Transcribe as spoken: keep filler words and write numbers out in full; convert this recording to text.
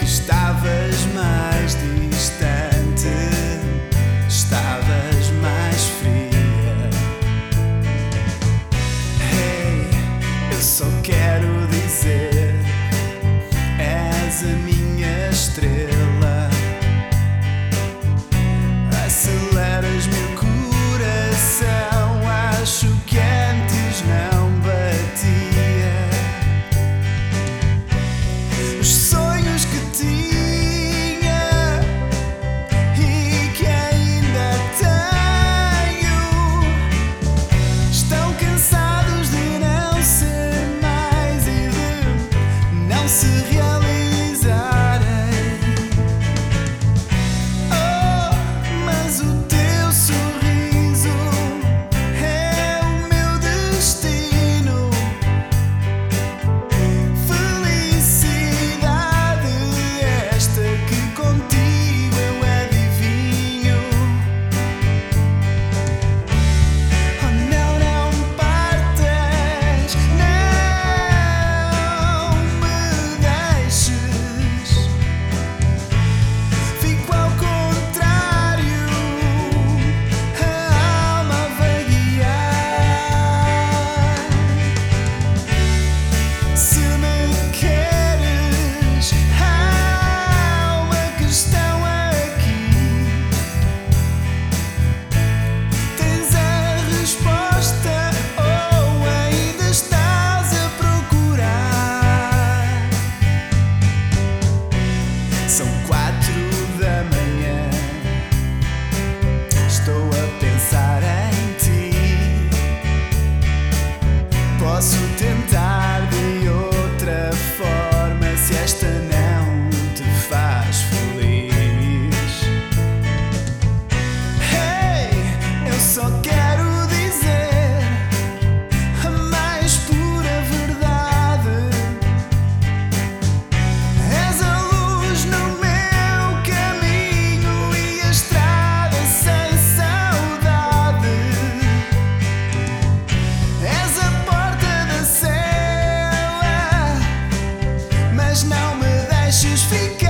que estavas mais distante, estavas mais fria. Hey, eu só quero dizer, és a minha estrela. Aceleras meu coração, acho que antes não batia. Os sonhos que tinha e que ainda tenho estão cansados de não ser mais e de não se realizarem. Oh, mas o teu sorriso é o meu destino. Felicidade esta que contigo eu adivinho. Oh, não, não partas, não me deixes. Fico ao contrário, a alma a vaguear. Se me queres, há uma questão aqui. Tens a resposta ou ainda estás a procurar? São quatro da manhã, estou a pensar em ti. Posso tentar de outra forma se esta não te faz feliz. Hey, eu só quero dizer a mais pura verdade. És a luz no meu caminho e a estrada sem saudade. És a porta da cela, mas não me deixes ficar.